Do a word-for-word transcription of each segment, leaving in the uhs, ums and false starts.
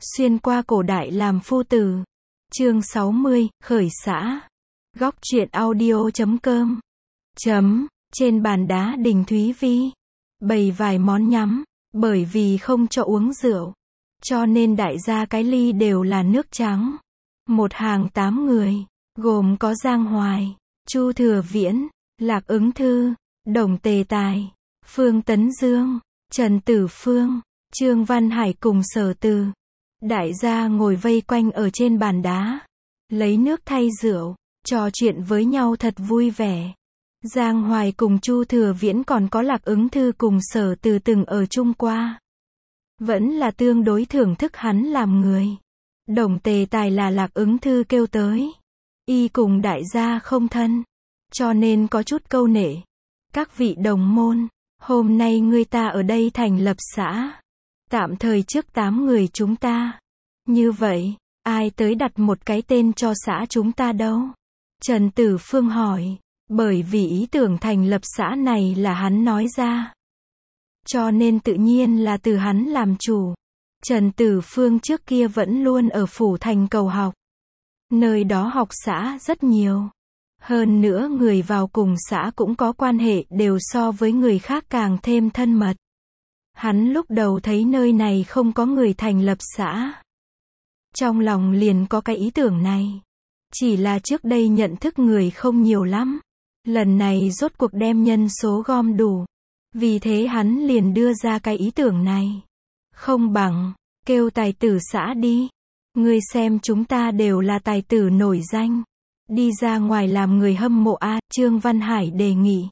Xuyên qua cổ đại làm phu tử. Chương sáu mươi, khởi xã. Góc truyện audio chấm com. Chấm, trên bàn đá đình Thúy Vi. Bày vài món nhắm, bởi vì không cho uống rượu. Cho nên đại gia cái ly đều là nước trắng. Một hàng tám người, gồm có Giang Hoài, Chu Thừa Viễn, Lạc Ứng Thư, Đồng Tề Tài, Phương Tấn Dương, Trần Tử Phương, Trương Văn Hải cùng Sở Từ. Đại gia ngồi vây quanh ở trên bàn đá, lấy nước thay rượu, trò chuyện với nhau thật vui vẻ. Giang Hoài cùng Chu Thừa Viễn còn có Lạc Ứng Thư cùng Sở Từ từng ở chung qua. Vẫn là tương đối thưởng thức hắn làm người. Đồng Tề Tài là Lạc Ứng Thư kêu tới. Y cùng đại gia không thân, cho nên có chút câu nệ. Các vị đồng môn, hôm nay người ta ở đây thành lập xã. Tạm thời trước tám người chúng ta. Như vậy, ai tới đặt một cái tên cho xã chúng ta đâu? Trần Tử Phương hỏi, bởi vì ý tưởng thành lập xã này là hắn nói ra. Cho nên tự nhiên là từ hắn làm chủ. Trần Tử Phương trước kia vẫn luôn ở Phủ Thành cầu học. Nơi đó học xã rất nhiều. Hơn nữa người vào cùng xã cũng có quan hệ đều so với người khác càng thêm thân mật. Hắn lúc đầu thấy nơi này không có người thành lập xã. Trong lòng liền có cái ý tưởng này. Chỉ là trước đây nhận thức người không nhiều lắm. Lần này rốt cuộc đem nhân số gom đủ. Vì thế hắn liền đưa ra cái ý tưởng này. Không bằng, kêu tài tử xã đi. Ngươi xem chúng ta đều là tài tử nổi danh. Đi ra ngoài làm người hâm mộ a, Trương Văn Hải đề nghị.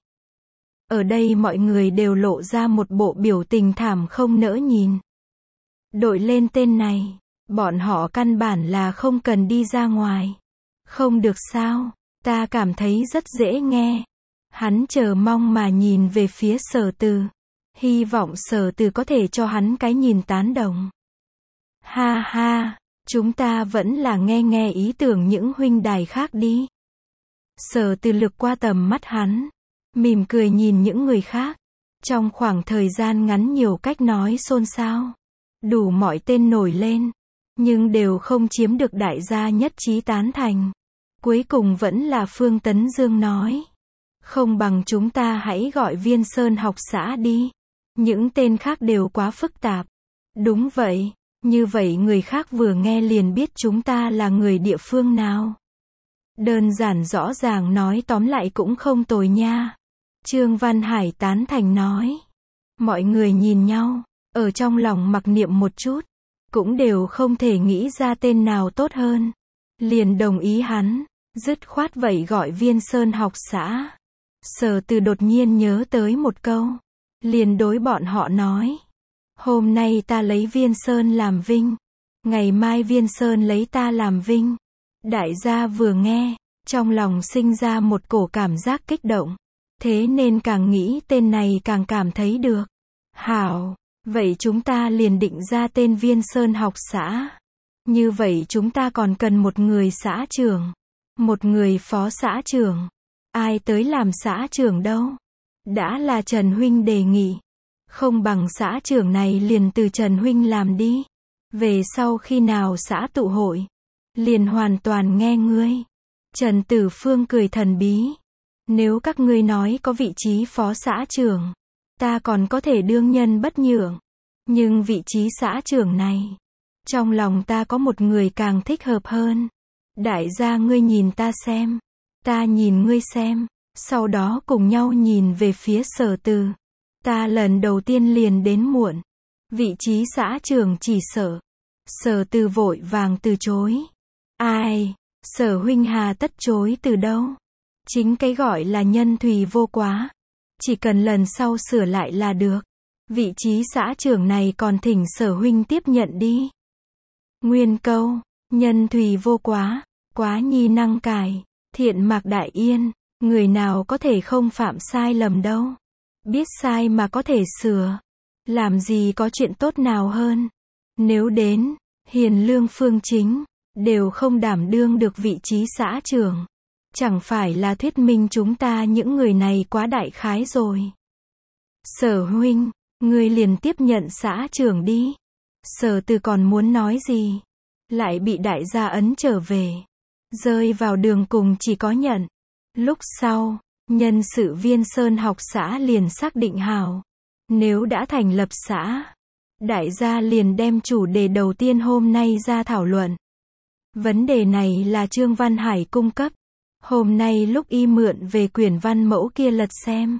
Ở đây mọi người đều lộ ra một bộ biểu tình thảm không nỡ nhìn. Đội lên tên này, bọn họ căn bản là không cần đi ra ngoài. Không được sao, ta cảm thấy rất dễ nghe. Hắn chờ mong mà nhìn về phía Sở Từ. Hy vọng Sở Từ có thể cho hắn cái nhìn tán đồng. Ha ha, chúng ta vẫn là nghe nghe ý tưởng những huynh đài khác đi. Sở Từ lược qua tầm mắt hắn, mỉm cười nhìn những người khác. Trong khoảng thời gian ngắn nhiều cách nói xôn xao. Đủ mọi tên nổi lên. Nhưng đều không chiếm được đại gia nhất trí tán thành. Cuối cùng vẫn là Phương Tấn Dương nói. Không bằng chúng ta hãy gọi Viên Sơn học xã đi. Những tên khác đều quá phức tạp. Đúng vậy. Như vậy người khác vừa nghe liền biết chúng ta là người địa phương nào. Đơn giản rõ ràng nói tóm lại cũng không tồi nha. Trương Văn Hải tán thành nói. Mọi người nhìn nhau, ở trong lòng mặc niệm một chút. Cũng đều không thể nghĩ ra tên nào tốt hơn. Liền đồng ý hắn. Dứt khoát vậy gọi Viên Sơn học xã. Sở Từ đột nhiên nhớ tới một câu. Liền đối bọn họ nói. Hôm nay ta lấy Viên Sơn làm vinh. Ngày mai Viên Sơn lấy ta làm vinh. Đại gia vừa nghe, trong lòng sinh ra một cổ cảm giác kích động. Thế nên càng nghĩ tên này càng cảm thấy được. Hảo, vậy chúng ta liền định ra tên Viên Sơn học xã. Như vậy chúng ta còn cần một người xã trưởng. Một người phó xã trưởng. Ai tới làm xã trưởng đâu? Đã là Trần Huynh đề nghị. Không bằng xã trưởng này liền từ Trần Huynh làm đi. Về sau khi nào xã tụ hội, liền hoàn toàn nghe ngươi. Trần Tử Phương cười thần bí. Nếu các ngươi nói có vị trí phó xã trưởng, ta còn có thể đương nhân bất nhượng. Nhưng vị trí xã trưởng này, trong lòng ta có một người càng thích hợp hơn. Đại gia ngươi nhìn ta xem, ta nhìn ngươi xem, sau đó cùng nhau nhìn về phía Sở Từ. Ta lần đầu tiên liền đến muộn. Vị trí xã trưởng chỉ sợ. Sở Từ vội vàng từ chối. Ai, Sở huynh hà tất chối từ đâu. Chính cái gọi là nhân thùy vô quá. Chỉ cần lần sau sửa lại là được. Vị trí xã trưởng này còn thỉnh Sở huynh tiếp nhận đi. Nguyên câu, nhân thùy vô quá, quá nhi năng cải, thiện mạc đại yên. Người nào có thể không phạm sai lầm đâu. Biết sai mà có thể sửa. Làm gì có chuyện tốt nào hơn. Nếu đến, hiền lương phương chính, đều không đảm đương được vị trí xã trưởng. Chẳng phải là thuyết minh chúng ta những người này quá đại khái rồi. Sở huynh, ngươi liền tiếp nhận xã trưởng đi. Sở Từ còn muốn nói gì, lại bị đại gia ấn trở về. Rơi vào đường cùng chỉ có nhận. Lúc sau, nhân sự viên Sơn học xã liền xác định hảo. Nếu đã thành lập xã, đại gia liền đem chủ đề đầu tiên hôm nay ra thảo luận. Vấn đề này là Trương Văn Hải cung cấp. Hôm nay lúc y mượn về quyển văn mẫu kia lật xem.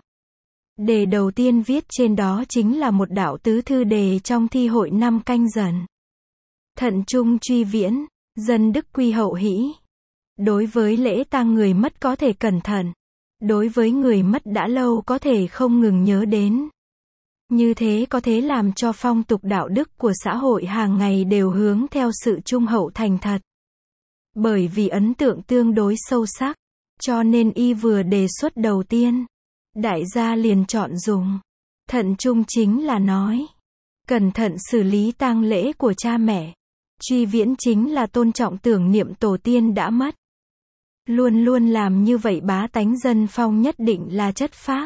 Đề đầu tiên viết trên đó chính là một đạo tứ thư đề trong thi hội năm Canh Dần. Thận trung truy viễn, dân đức quy hậu hĩ. Đối với lễ tang người mất có thể cẩn thận. Đối với người mất đã lâu có thể không ngừng nhớ đến. Như thế có thể làm cho phong tục đạo đức của xã hội hàng ngày đều hướng theo sự trung hậu thành thật. Bởi vì ấn tượng tương đối sâu sắc, cho nên y vừa đề xuất đầu tiên. Đại gia liền chọn dùng. Thận trung chính là nói. Cẩn thận xử lý tang lễ của cha mẹ. Truy viễn chính là tôn trọng tưởng niệm tổ tiên đã mất. Luôn luôn làm như vậy bá tánh dân phong nhất định là chất phác.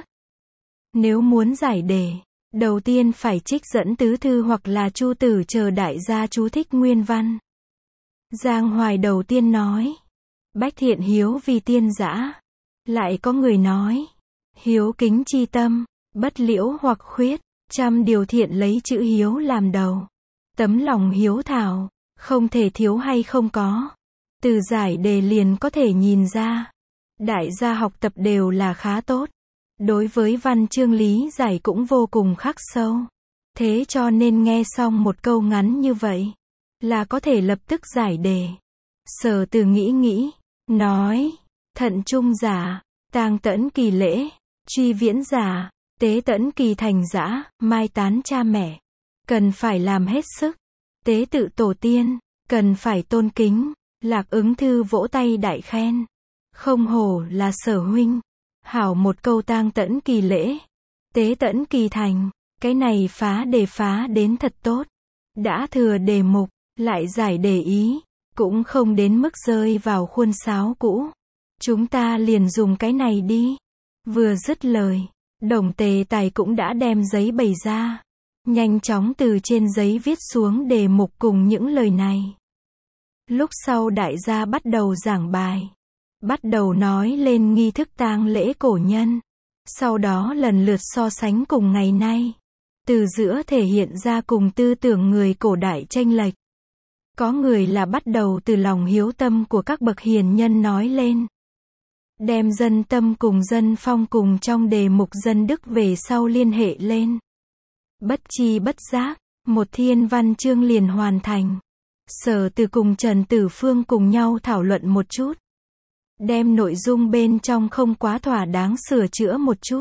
Nếu muốn giải đề, đầu tiên phải trích dẫn tứ thư hoặc là chu tử chờ đại gia chú thích nguyên văn. Giang Hoài đầu tiên nói. Bách thiện hiếu vì tiên dã. Lại có người nói. Hiếu kính chi tâm, bất liễu hoặc khuyết, trăm điều thiện lấy chữ hiếu làm đầu. Tấm lòng hiếu thảo, không thể thiếu hay không có. Từ giải đề liền có thể nhìn ra. Đại gia học tập đều là khá tốt. Đối với văn chương lý giải cũng vô cùng khắc sâu. Thế cho nên nghe xong một câu ngắn như vậy, là có thể lập tức giải đề. Sở Từ nghĩ nghĩ, nói, thận trung giả, tang tẫn kỳ lễ, truy viễn giả, tế tẫn kỳ thành dã, mai tán cha mẹ. Cần phải làm hết sức. Tế tự tổ tiên, cần phải tôn kính. Lạc Ứng Thư vỗ tay đại khen. Không hổ là Sở huynh. Hảo một câu tang tẫn kỳ lễ. Tế tẫn kỳ thành. Cái này phá đề phá đến thật tốt. Đã thừa đề mục, lại giải đề ý. Cũng không đến mức rơi vào khuôn sáo cũ. Chúng ta liền dùng cái này đi. Vừa dứt lời, Đồng Tề Tài cũng đã đem giấy bày ra. Nhanh chóng từ trên giấy viết xuống đề mục cùng những lời này. Lúc sau đại gia bắt đầu giảng bài. Bắt đầu nói lên nghi thức tang lễ cổ nhân. Sau đó lần lượt so sánh cùng ngày nay. Từ giữa thể hiện ra cùng tư tưởng người cổ đại chênh lệch. Có người là bắt đầu từ lòng hiếu tâm của các bậc hiền nhân nói lên. Đem dân tâm cùng dân phong cùng trong đề mục dân đức về sau liên hệ lên. Bất chi bất giác, một thiên văn chương liền hoàn thành. Sở Từ cùng Trần Tử Phương cùng nhau thảo luận một chút. Đem nội dung bên trong không quá thỏa đáng sửa chữa một chút.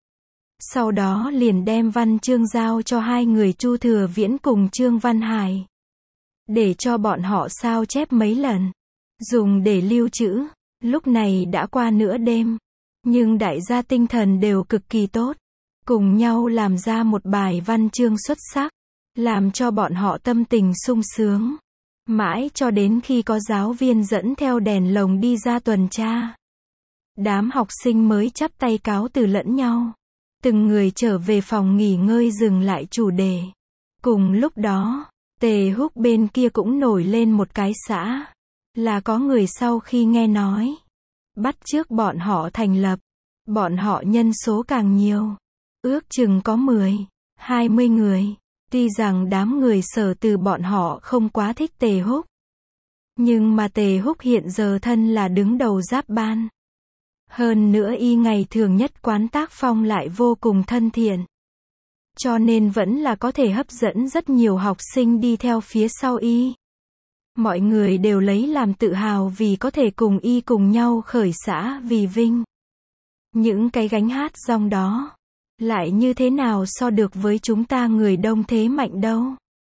Sau đó liền đem văn chương giao cho hai người Chu Thừa Viễn cùng Trương Văn Hải. Để cho bọn họ sao chép mấy lần. Dùng để lưu trữ. Lúc này đã qua nửa đêm. Nhưng đại gia tinh thần đều cực kỳ tốt. Cùng nhau làm ra một bài văn chương xuất sắc. Làm cho bọn họ tâm tình sung sướng. Mãi cho đến khi có giáo viên dẫn theo đèn lồng đi ra tuần tra. Đám học sinh mới chắp tay cáo từ lẫn nhau. Từng người trở về phòng nghỉ ngơi dừng lại chủ đề. Cùng lúc đó, Tề Húc bên kia cũng nổi lên một cái xã. Là có người sau khi nghe nói. Bắt chước bọn họ thành lập. Bọn họ nhân số càng nhiều. Ước chừng có mười, hai mươi người. Tuy rằng đám người Sở Từ bọn họ không quá thích Tề Húc. Nhưng mà Tề Húc hiện giờ thân là đứng đầu giáp ban. Hơn nữa y ngày thường nhất quán tác phong lại vô cùng thân thiện. Cho nên vẫn là có thể hấp dẫn rất nhiều học sinh đi theo phía sau y. Mọi người đều lấy làm tự hào vì có thể cùng y cùng nhau khởi xã vì vinh. Những cái gánh hát rong đó. Lại như thế nào so được với chúng ta người đông thế mạnh đâu.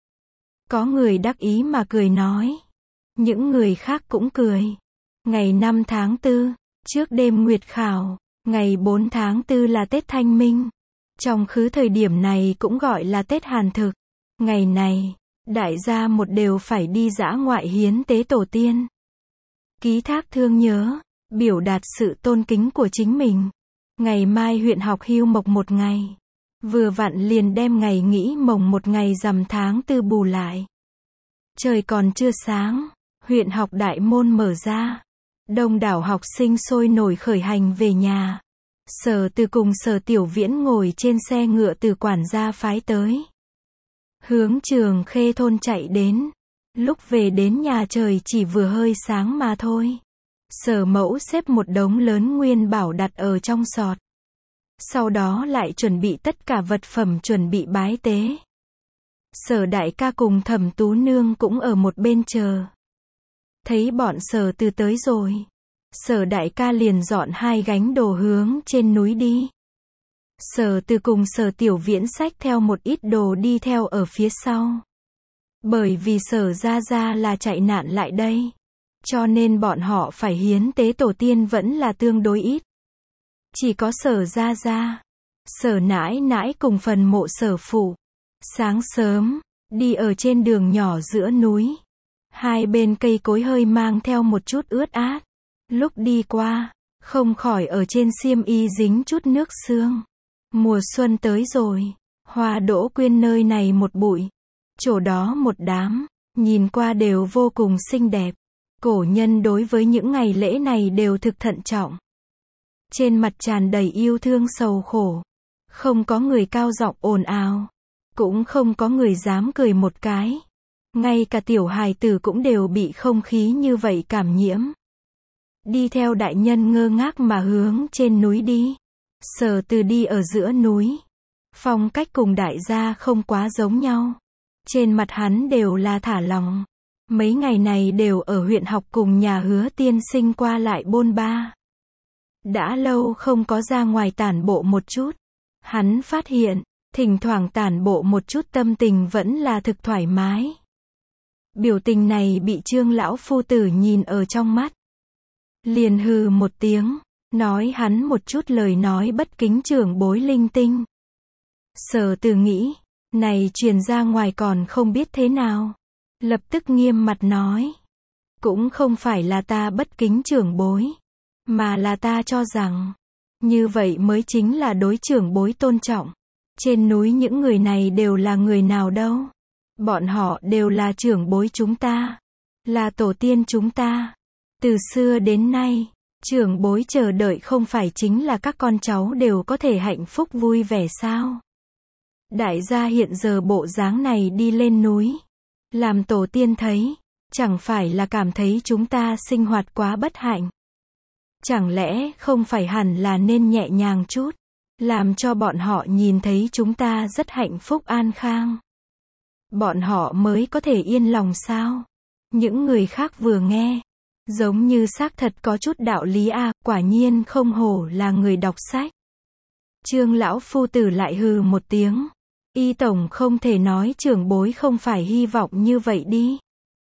Có người đắc ý mà cười nói. Những người khác cũng cười. Ngày năm tháng tư, trước đêm nguyệt khảo, ngày bốn tháng tư là Tết Thanh Minh. Trong khứ thời điểm này cũng gọi là Tết Hàn Thực. Ngày này, đại gia một đều phải đi dã ngoại hiến tế tổ tiên. Ký thác thương nhớ, biểu đạt sự tôn kính của chính mình. Ngày mai huyện học hưu mộc một ngày. Vừa vặn liền đem ngày nghỉ mồng một ngày rằm tháng tư bù lại. Trời còn chưa sáng, huyện học đại môn mở ra. Đông đảo học sinh sôi nổi khởi hành về nhà. Sở Từ cùng Sở Tiểu Viễn ngồi trên xe ngựa từ quản gia phái tới. Hướng Trường Khê thôn chạy đến. Lúc về đến nhà trời chỉ vừa hơi sáng mà thôi. Sở Mẫu xếp một đống lớn nguyên bảo đặt ở trong sọt. Sau đó lại chuẩn bị tất cả vật phẩm chuẩn bị bái tế. Sở Đại ca cùng Thẩm Tú Nương cũng ở một bên chờ. Thấy bọn Sở Từ tới rồi. Sở Đại ca liền dọn hai gánh đồ hướng trên núi đi. Sở Từ cùng Sở Tiểu Viễn xách theo một ít đồ đi theo ở phía sau. Bởi vì Sở Gia Gia là chạy nạn lại đây. Cho nên bọn họ phải hiến tế tổ tiên vẫn là tương đối ít. Chỉ có Sở Gia Gia, Sở Nãi Nãi cùng phần mộ Sở Phụ. Sáng sớm, đi ở trên đường nhỏ giữa núi. Hai bên cây cối hơi mang theo một chút ướt át. Lúc đi qua, không khỏi ở trên xiêm y dính chút nước sương. Mùa xuân tới rồi, hoa đỗ quyên nơi này một bụi, chỗ đó một đám, nhìn qua đều vô cùng xinh đẹp. Cổ nhân đối với những ngày lễ này đều thực thận trọng. Trên mặt tràn đầy yêu thương sầu khổ. Không có người cao giọng ồn ào. Cũng không có người dám cười một cái. Ngay cả tiểu hài tử cũng đều bị không khí như vậy cảm nhiễm. Đi theo đại nhân ngơ ngác mà hướng trên núi đi. Sở Từ đi ở giữa núi. Phong cách cùng đại gia không quá giống nhau. Trên mặt hắn đều là thả lỏng. Mấy ngày này đều ở huyện học cùng nhà Hứa tiên sinh qua lại bôn ba. Đã lâu không có ra ngoài tản bộ một chút. Hắn phát hiện, thỉnh thoảng tản bộ một chút tâm tình vẫn là thực thoải mái. Biểu tình này bị Trương lão phu tử nhìn ở trong mắt. Liền hừ một tiếng, nói hắn một chút lời nói bất kính trưởng bối linh tinh. Sở Từ nghĩ, này truyền ra ngoài còn không biết thế nào. Lập tức nghiêm mặt nói. Cũng không phải là ta bất kính trưởng bối. Mà là ta cho rằng. Như vậy mới chính là đối trưởng bối tôn trọng. Trên núi những người này đều là người nào đâu. Bọn họ đều là trưởng bối chúng ta. Là tổ tiên chúng ta. Từ xưa đến nay, trưởng bối chờ đợi không phải chính là các con cháu đều có thể hạnh phúc vui vẻ sao? Đại gia hiện giờ bộ dáng này đi lên núi. Làm tổ tiên thấy, chẳng phải là cảm thấy chúng ta sinh hoạt quá bất hạnh. Chẳng lẽ không phải hẳn là nên nhẹ nhàng chút, làm cho bọn họ nhìn thấy chúng ta rất hạnh phúc an khang. Bọn họ mới có thể yên lòng sao? Những người khác vừa nghe, giống như xác thật có chút đạo lý à, quả nhiên không hổ là người đọc sách. Trương lão phu tử lại hừ một tiếng. Y tổng không thể nói trưởng bối không phải hy vọng như vậy đi.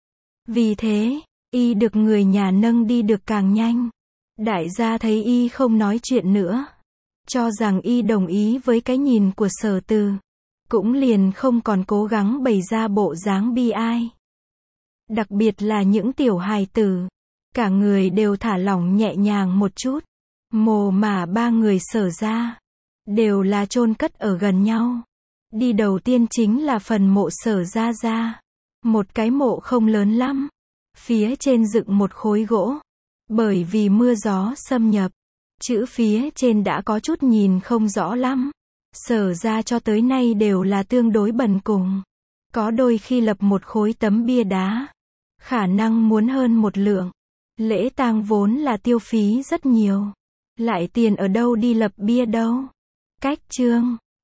Vì thế, y được người nhà nâng đi được càng nhanh. Đại gia thấy y không nói chuyện nữa, cho rằng y đồng ý với cái nhìn của Sở Từ, cũng liền không còn cố gắng bày ra bộ dáng bi ai. Đặc biệt là những tiểu hài tử, cả người đều thả lỏng nhẹ nhàng một chút. Mồ mà ba người Sở ra, đều là chôn cất ở gần nhau. Đi đầu tiên chính là phần mộ Sở Gia Gia. Một cái mộ không lớn lắm. Phía trên dựng một khối gỗ. Bởi vì mưa gió xâm nhập, chữ phía trên đã có chút nhìn không rõ lắm. Sở ra cho tới nay đều là tương đối bần cùng. Có đôi khi lập một khối tấm bia đá, khả năng muốn hơn một lượng. Lễ tang vốn là tiêu phí rất nhiều. Lại tiền ở đâu đi lập bia đâu. Cách trương,